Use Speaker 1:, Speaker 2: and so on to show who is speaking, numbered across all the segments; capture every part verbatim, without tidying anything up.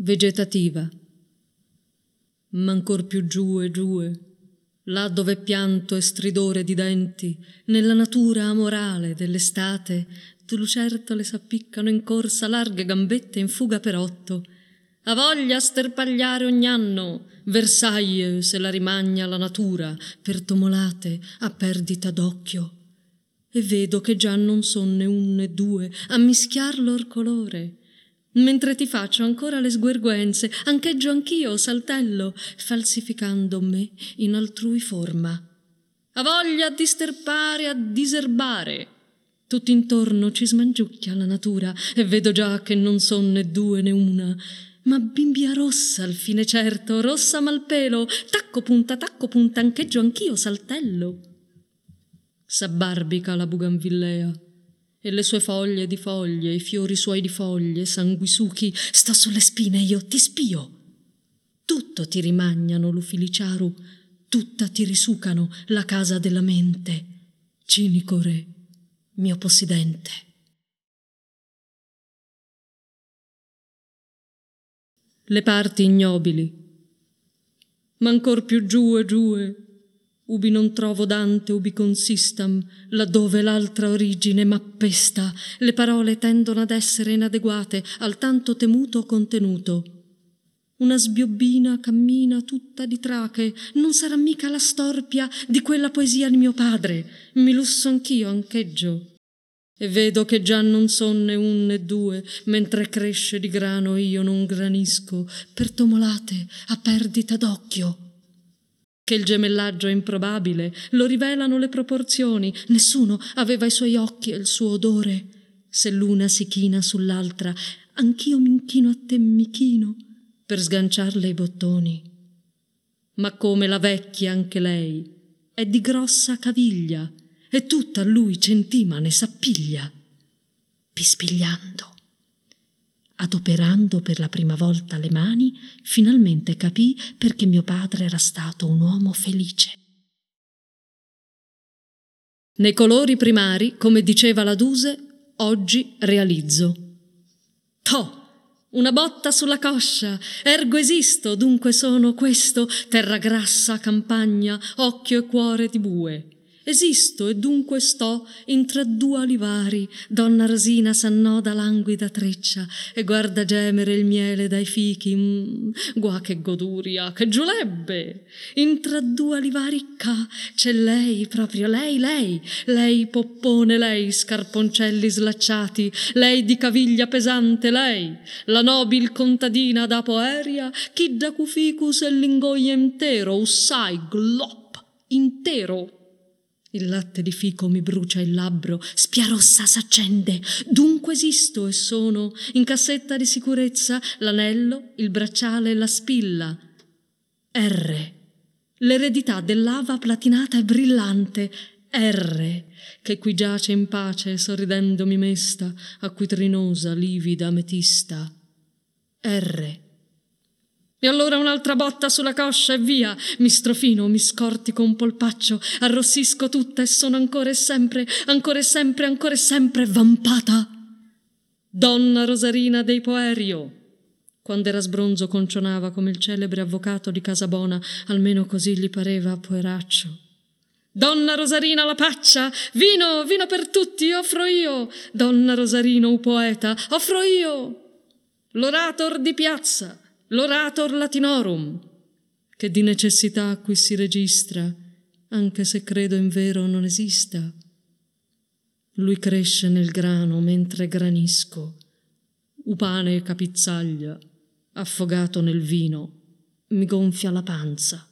Speaker 1: vegetativa. Ma ancor più giù e giù, là dove pianto e stridore di denti, nella natura amorale dell'estate, due lucertole s'appiccano in corsa, larghe gambette in fuga per otto. Ha voglia sterpagliare ogni anno, Versailles se la rimagna la natura, per tomolate a perdita d'occhio. E vedo che già non son né un né due a mischiar lor colore. Mentre ti faccio ancora le sguerguenze, ancheggio anch'io, saltello, falsificando me in altrui forma. Ha voglia di sterpare, a diserbare. Tutt'intorno ci smangiucchia la natura e vedo già che non son né due né una, ma bimbia rossa al fine certo, rossa malpelo, tacco punta, tacco punta, ancheggio anch'io, saltello. S'abbarbica la buganvillea e le sue foglie di foglie, i fiori suoi di foglie, sanguisuchi, sto sulle spine io, ti spio. Tutto ti rimagnano, l'ufiliciaru, tutta ti risucano la casa della mente, cinico re, mio possidente. Le parti ignobili, ma ancor più giù e giù, ubi non trovo Dante ubi consistam, laddove l'altra origine m'appesta, le parole tendono ad essere inadeguate al tanto temuto contenuto. Una sbiobbina cammina tutta di trache, non sarà mica la storpia di quella poesia di mio padre, mi lusso anch'io, ancheggio. E vedo che già non son né un né due, mentre cresce di grano io non granisco, per tomolate a perdita d'occhio. Che il gemellaggio è improbabile, lo rivelano le proporzioni, nessuno aveva i suoi occhi e il suo odore. Se l'una si china sull'altra, anch'io m'inchino a te mi chino, per sganciarle i bottoni. Ma come la vecchia anche lei, è di grossa caviglia, e tutta a lui centimane s'appiglia, pispigliando. Adoperando per la prima volta le mani, finalmente capì perché mio padre era stato un uomo felice. Nei colori primari, come diceva la Duse, oggi realizzo. Toh! Una botta sulla coscia, ergo esisto, dunque sono questo, terra grassa, campagna, occhio e cuore di bue. Esisto e dunque sto in tra due alivari, donna Rosina s'annoda languida treccia e guarda gemere il miele dai fichi, mm, gua che goduria, che giulebbe! In tra due alivari ca c'è lei, proprio lei, lei, lei poppone, lei scarponcelli slacciati, lei di caviglia pesante, lei, la nobil contadina da Poeria, chi da cuficus e l'ingoia intero, ussai, glop, intero. Il latte di fico mi brucia il labbro, spia rossa s'accende, dunque esisto e sono, in cassetta di sicurezza, l'anello, il bracciale e la spilla. R. L'eredità dell'ava platinata e brillante. R. Che qui giace in pace, sorridendo mi mesta, acquitrinosa, livida ametista. R. E allora un'altra botta sulla coscia e via, mi strofino, mi scortico un polpaccio, arrossisco tutta e sono ancora e sempre, ancora e sempre, ancora e sempre vampata. Donna Rosarina dei Poerio. Quando era sbronzo concionava come il celebre avvocato di Casabona, almeno così gli pareva a poeraccio. Donna Rosarina la paccia, vino, vino per tutti, offro io. Donna Rosarino u poeta, offro io. L'orator di piazza. L'orator latinorum, che di necessità qui si registra, anche se credo in vero non esista. Lui cresce nel grano mentre granisco, upane e capizzaglia, affogato nel vino, mi gonfia la panza.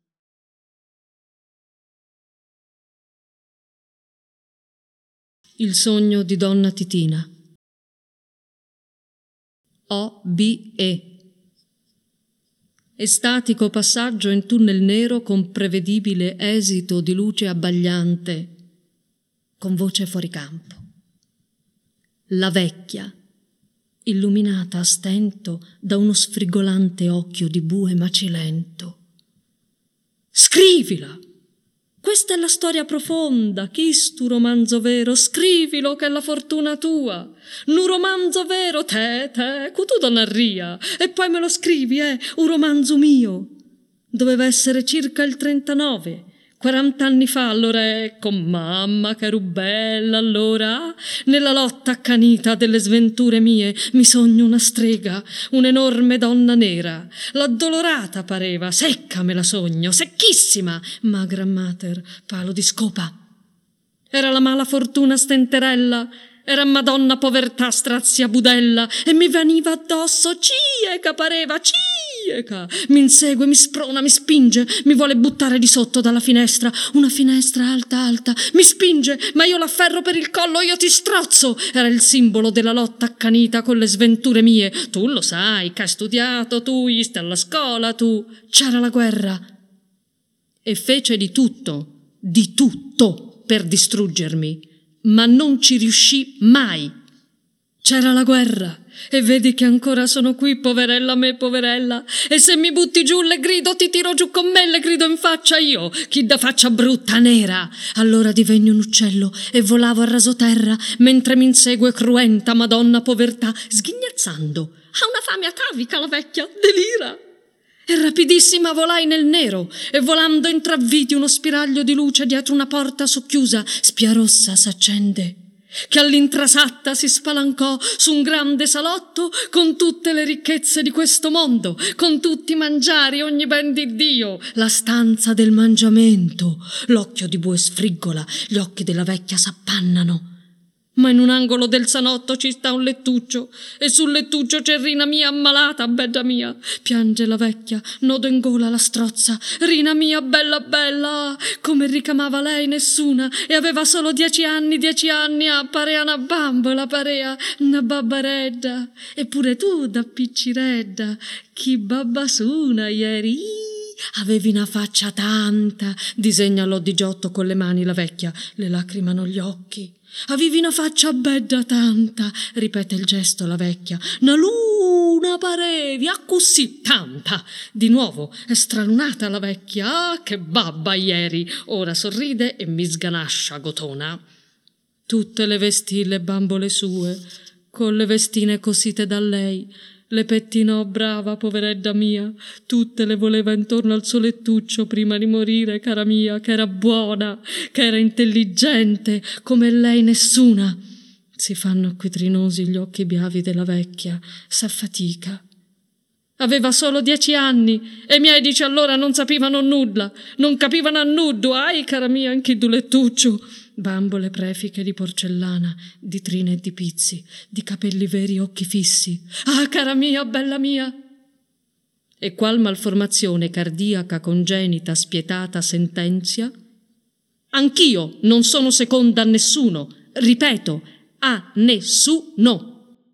Speaker 1: Il sogno di donna Titina. O B E Estatico passaggio in tunnel nero con prevedibile esito di luce abbagliante, con voce fuori campo. La vecchia, illuminata a stento da uno sfrigolante occhio di bue macilento. Scrivila! Questa è la storia profonda, chis tu romanzo vero, scrivilo che è la fortuna tua. Nu romanzo vero, te, te, cu tu donarria, e poi me lo scrivi, eh, un romanzo mio. Doveva essere circa il trentanove, quarant'anni fa, allora ecco, mamma che ero bella allora. Nella lotta accanita delle sventure mie mi sogno una strega, un'enorme donna nera. L'addolorata pareva, secca me la sogno, secchissima, magra mater, palo di scopa. Era la mala fortuna stenterella, era Madonna povertà strazia budella, e mi veniva addosso, cieca pareva, cieca. Mi insegue, mi sprona, mi spinge, mi vuole buttare di sotto dalla finestra, una finestra alta alta, mi spinge, ma io l'afferro per il collo, io ti strozzo. Era il simbolo della lotta accanita con le sventure mie. Tu lo sai, che hai studiato, tu stai alla scuola, tu. C'era la guerra. E fece di tutto, di tutto per distruggermi. Ma non ci riuscì mai. C'era la guerra e vedi che ancora sono qui, poverella me, poverella. E se mi butti giù le grido, ti tiro giù con me, le grido in faccia io, chi da faccia brutta nera. Allora divenni un uccello e volavo a rasoterra, mentre mi insegue cruenta Madonna povertà, sghignazzando. Ha una fame atavica la vecchia, delira. E rapidissima volai nel nero, e volando intravvidi uno spiraglio di luce dietro una porta socchiusa, spia rossa s'accende, che all'intrasatta si spalancò su un grande salotto con tutte le ricchezze di questo mondo, con tutti i mangiari, ogni ben di Dio, la stanza del mangiamento. L'occhio di bue sfriggola, gli occhi della vecchia s'appannano. Ma in un angolo del salotto ci sta un lettuccio, e sul lettuccio c'è Rina mia ammalata, bella mia. Piange la vecchia, nodo in gola la strozza. Rina mia, bella bella, come ricamava lei nessuna, e aveva solo dieci anni, dieci anni, ah, parea una bambola, parea una babbaredda. Eppure tu, da picciredda, chi babbasuna ieri. Avevi una faccia tanta, disegnalò di giotto con le mani la vecchia, le lacrimano gli occhi. Avevi una faccia bella tanta, ripete il gesto la vecchia, una luna parevi, ah così tanta. Di nuovo è stralunata la vecchia, ah che babba ieri, ora sorride e mi sganascia gotona. Tutte le vestì le bambole sue, con le vestine cosite da lei, le pettinò brava poveredda mia, tutte le voleva intorno al suo lettuccio prima di morire, cara mia, che era buona, che era intelligente, come lei nessuna. Si fanno acquitrinosi gli occhi biavi della vecchia, s'affatica. Aveva solo dieci anni e i miei dici allora non sapevano nulla, non capivano a nudo, ai cara mia, anche du lettuccio. Bambole prefiche di porcellana, di trine e di pizzi, di capelli veri e occhi fissi. Ah, cara mia, bella mia! E qual malformazione cardiaca congenita spietata sentenzia? Anch'io non sono seconda a nessuno, ripeto, a nessuno.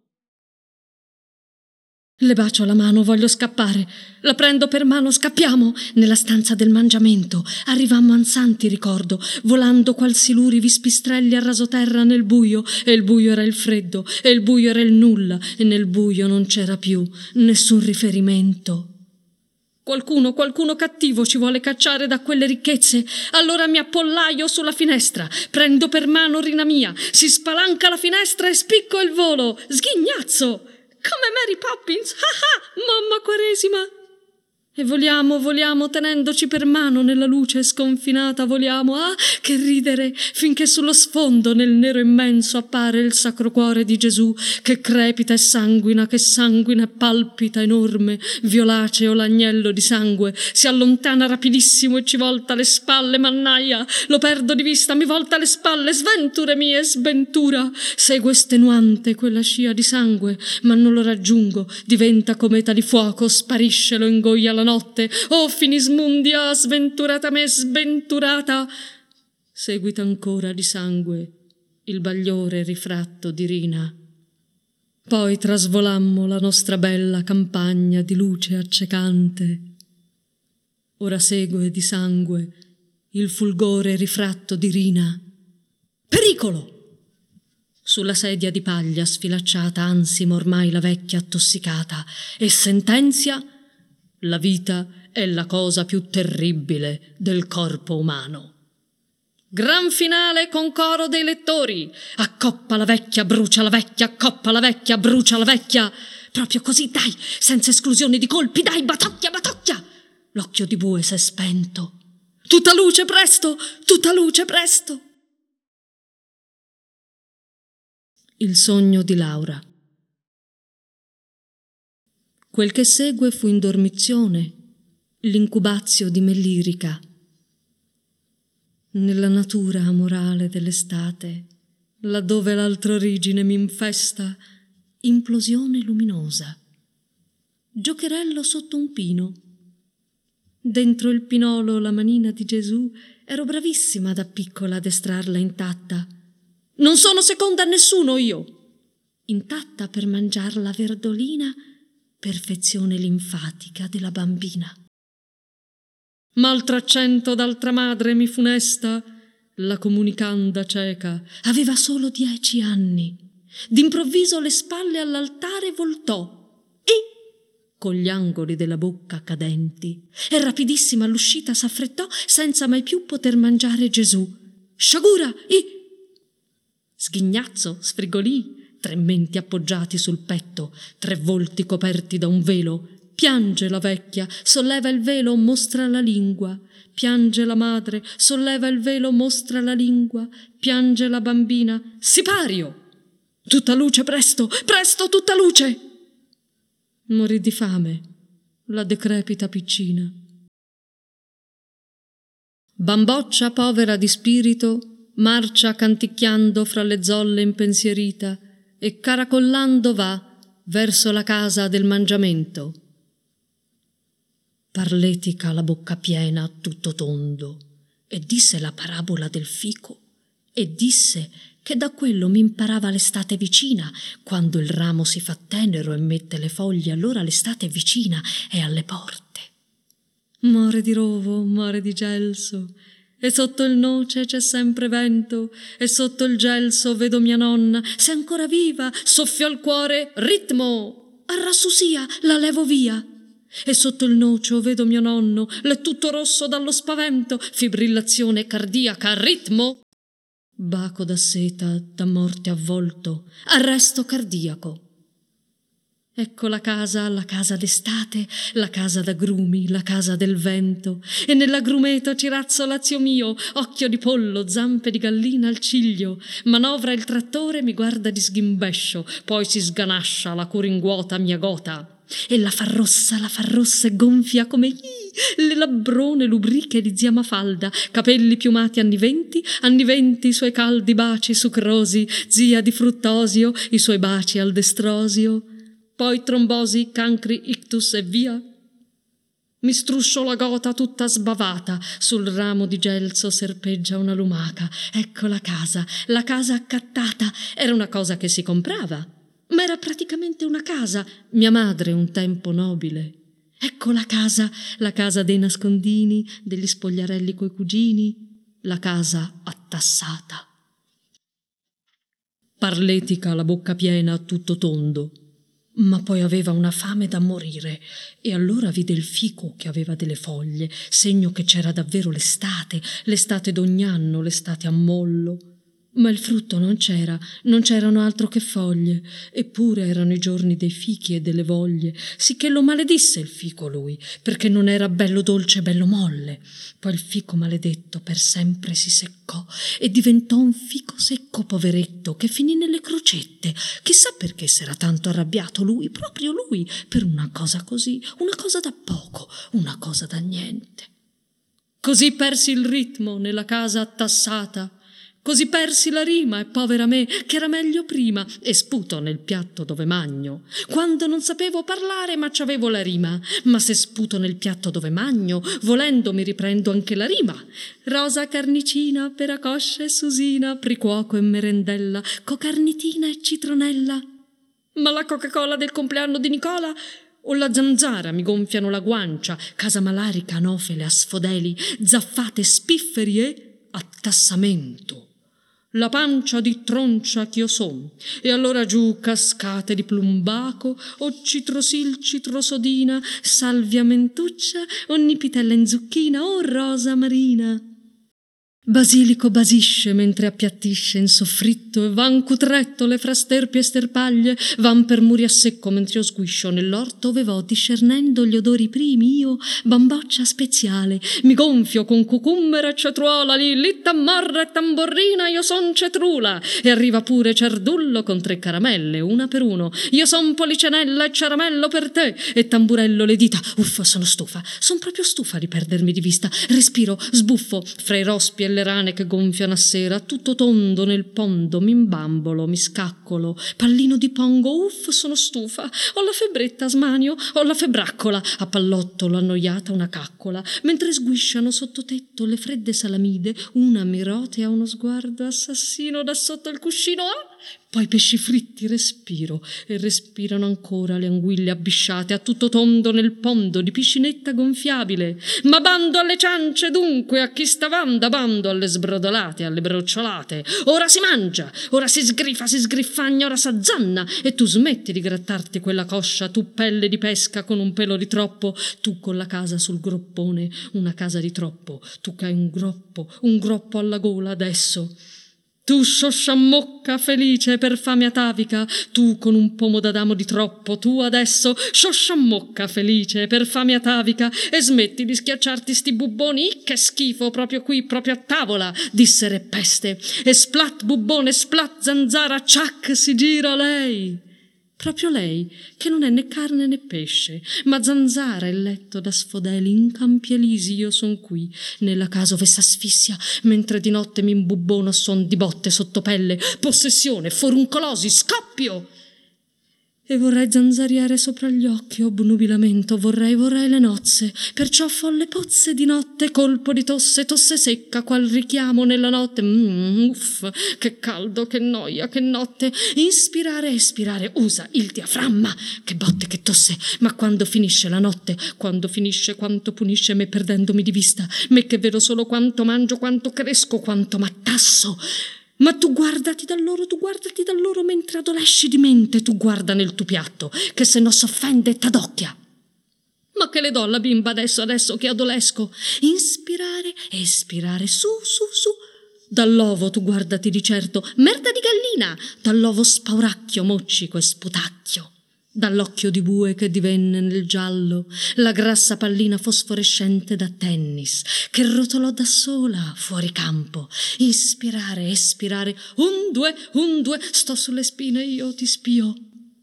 Speaker 1: Le bacio la mano, voglio scappare. La prendo per mano, scappiamo. Nella stanza del mangiamento arrivammo ansanti, ricordo, volando qual siluri vispistrelli a rasoterra nel buio, e il buio era il freddo, e il buio era il nulla, e nel buio non c'era più nessun riferimento. Qualcuno, qualcuno cattivo ci vuole cacciare da quelle ricchezze. Allora mi appollaio sulla finestra, prendo per mano Rina mia, si spalanca la finestra e spicco il volo, sghignazzo. Come Mary Poppins, ah ah, mamma Quaresima! E voliamo, voliamo, tenendoci per mano nella luce sconfinata, voliamo, ah, che ridere, finché sullo sfondo nel nero immenso appare il Sacro Cuore di Gesù, che crepita e sanguina, che sanguina e palpita enorme, violaceo l'agnello di sangue, si allontana rapidissimo e ci volta le spalle, mannaia, lo perdo di vista, mi volta le spalle, sventure mie, sventura, segue estenuante quella scia di sangue, ma non lo raggiungo, diventa cometa di fuoco, sparisce, lo ingoia la notte, oh finismundia, sventurata me, sventurata. Seguita ancora di sangue il bagliore rifratto di Rina. Poi trasvolammo la nostra bella campagna di luce accecante. Ora segue di sangue il fulgore rifratto di Rina. Pericolo! Sulla sedia di paglia sfilacciata ansima ormai la vecchia attossicata e sentenzia: la vita è la cosa più terribile del corpo umano. Gran finale con coro dei lettori. Accoppa la vecchia, brucia la vecchia, accoppa la vecchia, brucia la vecchia. Proprio così, dai, senza esclusione di colpi, dai, batocchia, batocchia. L'occhio di bue s'è spento. Tutta luce, presto, tutta luce, presto. Il sogno di Laura. Quel che segue fu in dormizione, l'incubazio di me lirica. Nella natura amorale dell'estate, laddove l'altra origine m'infesta, implosione luminosa. Giocherello sotto un pino. Dentro il pinolo la manina di Gesù, ero bravissima da piccola ad estrarla intatta. Non sono seconda a nessuno io. Intatta per mangiar la verdolina, perfezione linfatica della bambina. M'altro accento d'altra madre mi funesta, la comunicanda cieca, aveva solo dieci anni. D'improvviso le spalle all'altare voltò e, con gli angoli della bocca cadenti, e rapidissima all'uscita s'affrettò senza mai più poter mangiare Gesù. Sciagura, i! Sghignazzo, sfrigolì, tre menti appoggiati sul petto, tre volti coperti da un velo. Piange la vecchia, solleva il velo, mostra la lingua. Piange la madre, solleva il velo, mostra la lingua. Piange la bambina, sipario! Tutta luce, presto, presto, tutta luce! Morì di fame, la decrepita piccina. Bamboccia povera di spirito, marcia canticchiando fra le zolle impensierita e caracollando va verso la casa del mangiamento. Parletica la bocca piena, tutto tondo, e disse la parabola del fico, e disse che da quello mi imparava l'estate vicina, quando il ramo si fa tenero e mette le foglie, allora l'estate è vicina, è alle porte. More di rovo, more di gelso, e sotto il noce c'è sempre vento, e sotto il gelso vedo mia nonna, se ancora viva, soffio al cuore, ritmo, arrassusia, la levo via. E sotto il nocio vedo mio nonno, l'è tutto rosso dallo spavento, fibrillazione cardiaca, ritmo, baco da seta, da morte avvolto, arresto cardiaco. Ecco la casa, la casa d'estate, la casa d'agrumi, la casa del vento, e nell'agrumeto ci razzola zio mio, occhio di pollo, zampe di gallina al ciglio, manovra il trattore, mi guarda di sghimbescio, poi si sganascia la curinguota mia gota. E la fa rossa, la fa rossa e gonfia come ii, le labbrone lubriche di zia Mafalda, capelli piumati anni venti, anni venti i suoi caldi baci sucrosi, zia di fruttosio, i suoi baci al destrosio, poi trombosi, cancri, ictus e via. Mi struscio la gota tutta sbavata, sul ramo di gelso serpeggia una lumaca, ecco la casa, la casa accattata, era una cosa che si comprava. Ma era praticamente una casa, mia madre un tempo nobile. Ecco la casa, la casa dei nascondini, degli spogliarelli coi cugini, la casa attassata. Parletica, la bocca piena, tutto tondo, ma poi aveva una fame da morire, e allora vide il fico che aveva delle foglie, segno che c'era davvero l'estate, l'estate d'ogni anno, l'estate a mollo. Ma il frutto non c'era, non c'erano altro che foglie, eppure erano i giorni dei fichi e delle voglie, sicché lo maledisse il fico lui, perché non era bello dolce e bello molle. Poi il fico maledetto per sempre si seccò e diventò un fico secco poveretto che finì nelle crocette. Chissà perché s'era tanto arrabbiato lui, proprio lui, per una cosa così, una cosa da poco, una cosa da niente. Così persi il ritmo nella casa attassata. Così persi la rima e povera me, che era meglio prima, e sputo nel piatto dove magno. Quando non sapevo parlare, ma c'avevo la rima. Ma se sputo nel piatto dove magno, volendo mi riprendo anche la rima. Rosa carnicina, peracoscia e susina, pricuoco e merendella, cocarnitina e citronella. Ma la Coca-Cola del compleanno di Nicola o la zanzara mi gonfiano la guancia, casamalarica, anofele, asfodeli, zaffate, spifferi e attassamento. La pancia di troncia ch'io son, e allora giù cascate di plumbaco, o citrosil citrosodina, salvia mentuccia, o nipitella in zucchina, o rosa marina. Basilico basisce mentre appiattisce in soffritto, e van cutrettole fra sterpi e sterpaglie, van per muri a secco mentre io sguiscio nell'orto ove vo discernendo gli odori primi io, bamboccia speziale, mi gonfio con cucummera e cetruola, lì, lì tamarra e tamborrina, io son cetrula, e arriva pure Cerdullo con tre caramelle, una per uno, io son Policenella e ceramello per te, e tamburello le dita, uffa sono stufa, son proprio stufa di perdermi di vista, respiro, sbuffo, fra i rospi e le rane che gonfiano a sera, tutto tondo nel pondo, mi imbambolo, mi scaccolo, pallino di pongo, uff, sono stufa, ho la febbretta, smanio, ho la febbraccola, a pallottolo annoiata una caccola, mentre sguisciano sotto tetto le fredde salamide, una mi rotea uno sguardo assassino da sotto il cuscino, ah! Poi pesci fritti respiro, e respirano ancora le anguille abbisciate a tutto tondo nel pondo di piscinetta gonfiabile. Ma bando alle ciance dunque, a chi stavanda, bando alle sbrodolate, alle brocciolate. Ora si mangia, ora si sgrifa, si sgriffagna, ora s'azzanna, e tu smetti di grattarti quella coscia, tu pelle di pesca con un pelo di troppo, tu con la casa sul groppone, una casa di troppo, tu che hai un groppo, un groppo alla gola adesso. Tu sciosciamocca felice per fame atavica, tu con un pomo d'adamo di troppo, tu adesso sciosciamocca felice per fame atavica, e smetti di schiacciarti sti bubboni, che schifo proprio qui, proprio a tavola, disse Re Peste, e splat bubbone, splat zanzara, ciac si gira lei. Proprio lei, che non è né carne né pesce, ma zanzara il letto da sfodeli, in campi elisi io son qui, nella casa ove s'asfissia, mentre di notte mi imbubbono a suon di botte sotto pelle, possessione, foruncolosi, scoppio! E vorrei zanzariare sopra gli occhi, obnubilamento, vorrei, vorrei le nozze, perciò folle pozze di notte, colpo di tosse, tosse secca, qual richiamo nella notte, mm, uff, che caldo, che noia, che notte, inspirare, espirare, usa il diaframma, che botte, che tosse, ma quando finisce la notte, quando finisce, quanto punisce me perdendomi di vista, me che vedo solo quanto mangio, quanto cresco, quanto m'attasso. Ma tu guardati da loro, tu guardati da loro mentre adolesci di mente, tu guarda nel tuo piatto, che se no s'offende t'adocchia. Ma che le do alla bimba adesso, adesso che adolesco? Inspirare, espirare, su, su, su. Dall'ovo tu guardati di certo, merda di gallina, dall'ovo spauracchio, moccico e sputacchio. Dall'occhio di bue che divenne nel giallo la grassa pallina fosforescente da tennis che rotolò da sola fuori campo. Ispirare, espirare, un, due, un, due, sto sulle spine, io ti spio.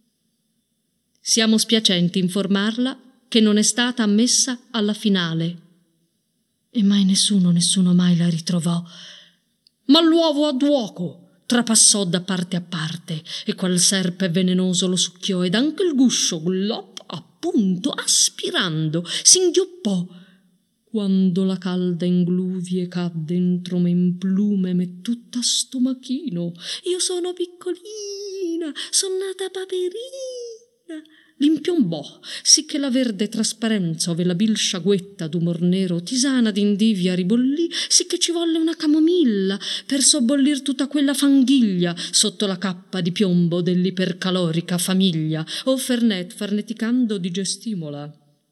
Speaker 1: Siamo spiacenti informarla che non è stata ammessa alla finale. E mai nessuno, nessuno mai la ritrovò. Ma l'uovo ad uoco trapassò da parte a parte, e qual serpe velenoso lo succhiò, ed anche il guscio, glop, appunto, aspirando, singhioppò. Quando la calda ingluvie cadde entro me in plume, me tutta stomachino, io sono piccolina, son nata paperina. L'impiombò, sicché la verde trasparenza ove la bil sciaguetta d'umor nero tisana d'indivia ribollì, sicché ci volle una camomilla per sobbollir tutta quella fanghiglia sotto la cappa di piombo dell'ipercalorica famiglia, o Fernet farneticando digestimola.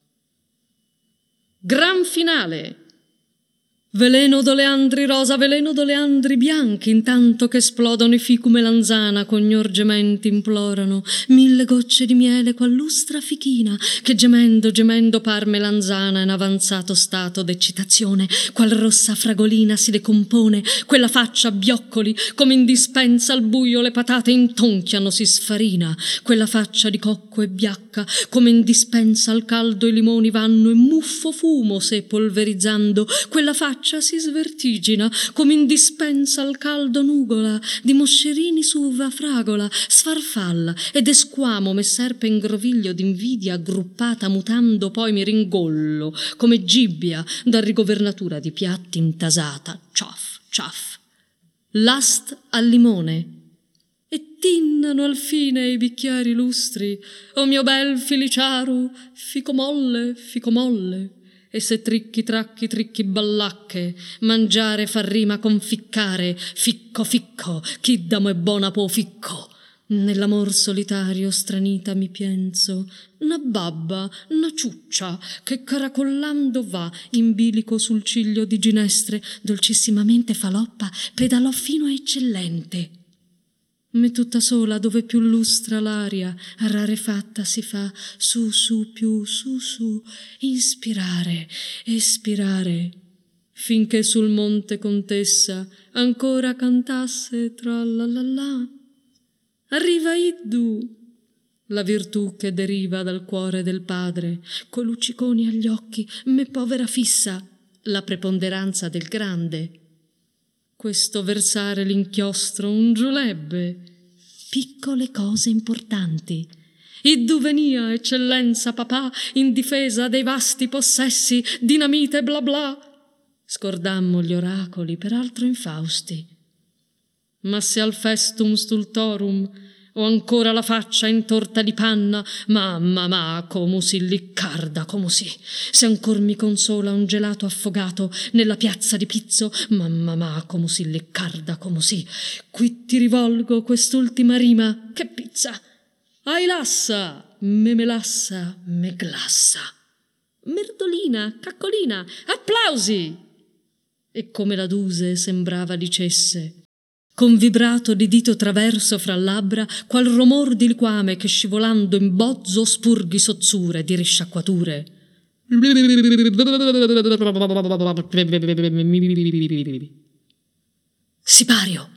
Speaker 1: Gran finale! Veleno d'oleandri rosa, veleno d'oleandri bianchi, intanto che esplodono i ficu melanzana, con gementi implorano mille gocce di miele qual lustra fichina, che gemendo, gemendo par melanzana in avanzato stato d'eccitazione, qual rossa fragolina si decompone, quella faccia a bioccoli, come in dispensa al buio le patate intonchiano si sfarina, quella faccia di cocco e biacca, come in dispensa al caldo i limoni vanno e muffo fumo se polverizzando, quella faccia si svertigina, come in dispensa al caldo nugola, di moscerini su uva fragola, sfarfalla, ed esquamo me serpe in groviglio d'invidia aggruppata mutando, poi mi ringollo, come gibbia da rigovernatura di piatti intasata, ciaff, ciaff. Last al limone. E tinnano al fine i bicchieri lustri, o mio bel filiciaru, fico molle, fico molle. E se tricchi, tracchi, tricchi, ballacche, mangiare fa rima con ficcare, ficco, ficco, chi da mo è buona po' ficco. nell'amor solitario stranita mi pienso, una babba, una ciuccia, che caracollando va in bilico sul ciglio di ginestre, dolcissimamente faloppa, pedalò fino a eccellente. Me tutta sola, dove più lustra l'aria, rarefatta si fa, su su più su su, inspirare, espirare, finché sul monte contessa ancora cantasse tra la la la. Arriva iddu, la virtù che deriva dal cuore del padre, coi lucciconi agli occhi, me povera fissa, la preponderanza del grande. Questo versare l'inchiostro un giulebbe, piccole cose importanti. Iddu venia, eccellenza papà, in difesa dei vasti possessi, dinamite bla bla. Scordammo gli oracoli, peraltro infausti. Ma se al festum stultorum ho ancora la faccia intorta di panna, mamma ma come si liccarda, come si, se ancor mi consola un gelato affogato nella piazza di Pizzo, mamma ma come si liccarda, come si, qui ti rivolgo quest'ultima rima, che pizza, ai lassa, me melassa, me glassa, merdolina, caccolina, applausi! E come la Duse sembrava dicesse, con vibrato di dito traverso fra labbra, qual romor di liquame che scivolando in bozzo spurghi sozzure di risciacquature. Sipario,